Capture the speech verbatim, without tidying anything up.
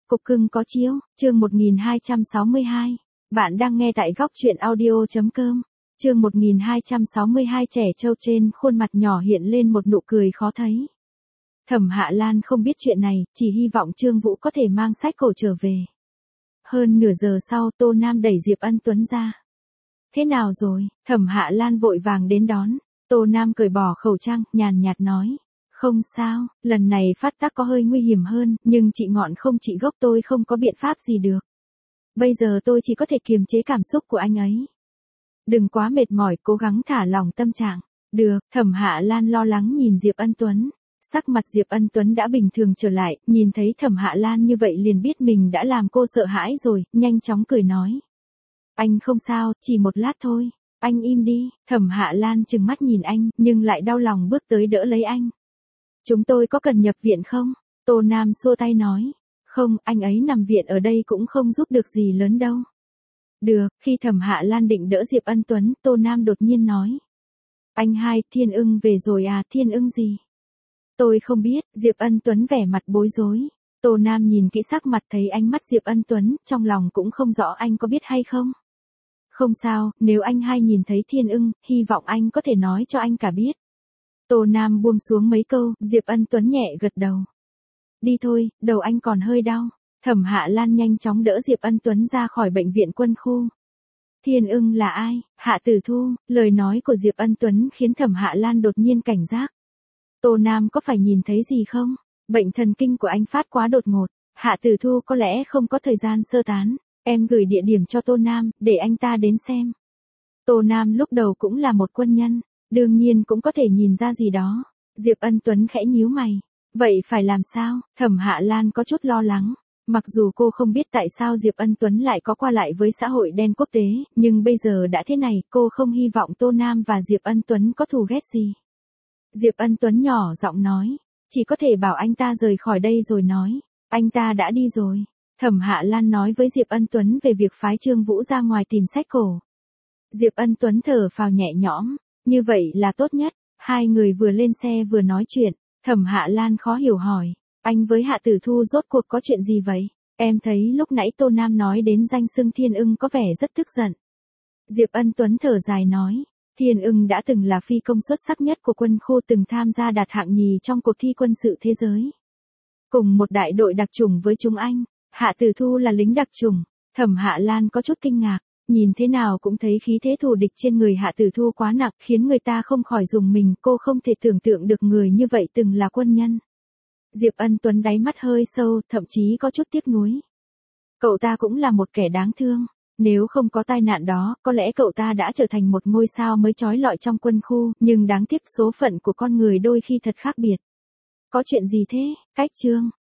Cục cưng có chiếu, chương một nghìn hai trăm sáu mươi hai. Bạn đang nghe tại góc truyện audio.com. Chương một nghìn hai trăm sáu mươi hai. Trẻ trâu trên khuôn mặt nhỏ hiện lên một nụ cười khó thấy. Thẩm Hạ Lan không biết chuyện này, chỉ hy vọng Trương Vũ có thể mang sách cổ trở về. Hơn nửa giờ sau, Tô Nam đẩy Diệp Ân Tuấn ra. Thế nào rồi? Thẩm Hạ Lan vội vàng đến đón. Tô Nam cởi bỏ khẩu trang, nhàn nhạt nói. Không sao, lần này phát tác có hơi nguy hiểm hơn, nhưng trị ngọn không trị gốc tôi không có biện pháp gì được. Bây giờ tôi chỉ có thể kiềm chế cảm xúc của anh ấy. Đừng quá mệt mỏi, cố gắng thả lỏng tâm trạng. Được, Thẩm Hạ Lan lo lắng nhìn Diệp Ân Tuấn. Sắc mặt Diệp Ân Tuấn đã bình thường trở lại, nhìn thấy Thẩm Hạ Lan như vậy liền biết mình đã làm cô sợ hãi rồi, nhanh chóng cười nói. Anh không sao, chỉ một lát thôi, anh im đi. Thẩm Hạ Lan trừng mắt nhìn anh, nhưng lại đau lòng bước tới đỡ lấy anh. Chúng tôi có cần nhập viện không? Tô Nam xua tay nói. Không, anh ấy nằm viện ở đây cũng không giúp được gì lớn đâu. Được, khi Thẩm Hạ Lan định đỡ Diệp Ân Tuấn, Tô Nam đột nhiên nói. Anh hai, Thiên Ưng về rồi à? Thiên Ưng gì? Tôi không biết. Diệp Ân Tuấn vẻ mặt bối rối. Tô Nam nhìn kỹ sắc mặt thấy ánh mắt Diệp Ân Tuấn, trong lòng cũng không rõ anh có biết hay không. Không sao, nếu anh hai nhìn thấy Thiên Ưng, hy vọng anh có thể nói cho anh cả biết. Tô Nam buông xuống mấy câu, Diệp Ân Tuấn nhẹ gật đầu. Đi thôi, đầu anh còn hơi đau. Thẩm Hạ Lan nhanh chóng đỡ Diệp Ân Tuấn ra khỏi bệnh viện quân khu. Thiên Ưng là ai? Hạ Tử Thu. Lời nói của Diệp Ân Tuấn khiến Thẩm Hạ Lan đột nhiên cảnh giác. Tô Nam có phải nhìn thấy gì không? Bệnh thần kinh của anh phát quá đột ngột. Hạ Tử Thu có lẽ không có thời gian sơ tán. Em gửi địa điểm cho Tô Nam, để anh ta đến xem. Tô Nam lúc đầu cũng là một quân nhân. Đương nhiên cũng có thể nhìn ra gì đó. Diệp Ân Tuấn khẽ nhíu mày. Vậy phải làm sao? Thẩm Hạ Lan có chút lo lắng. Mặc dù cô không biết tại sao Diệp Ân Tuấn lại có qua lại với xã hội đen quốc tế, nhưng bây giờ đã thế này, cô không hy vọng Tô Nam và Diệp Ân Tuấn có thù ghét gì. Diệp Ân Tuấn nhỏ giọng nói. Chỉ có thể bảo anh ta rời khỏi đây rồi nói. Anh ta đã đi rồi. Thẩm Hạ Lan nói với Diệp Ân Tuấn về việc phái Trương Vũ ra ngoài tìm sách cổ. Diệp Ân Tuấn thở phào nhẹ nhõm. Như vậy là tốt nhất. Hai người vừa lên xe vừa nói chuyện. Thẩm Hạ Lan khó hiểu hỏi. Anh với Hạ Tử Thu rốt cuộc có chuyện gì vậy? Em thấy lúc nãy Tô Nam nói đến danh xưng Thiên Ưng có vẻ rất tức giận. Diệp Ân Tuấn thở dài nói. Thiên Ưng đã từng là phi công xuất sắc nhất của quân khu, từng tham gia đạt hạng nhì trong cuộc thi quân sự thế giới. Cùng một đại đội đặc chủng với chúng anh. Hạ Tử Thu là lính đặc chủng. Thẩm Hạ Lan có chút kinh ngạc. Nhìn thế nào cũng thấy khí thế thù địch trên người Hạ Tử Thu quá nặng, khiến người ta không khỏi rùng mình. Cô không thể tưởng tượng được người như vậy từng là quân nhân. Diệp Ân Tuấn đáy mắt hơi sâu, thậm chí có chút tiếc nuối. Cậu ta cũng là một kẻ đáng thương. Nếu không có tai nạn đó, có lẽ cậu ta đã trở thành một ngôi sao mới chói lọi trong quân khu, nhưng đáng tiếc số phận của con người đôi khi thật khác biệt. Có chuyện gì thế? Cách Trương.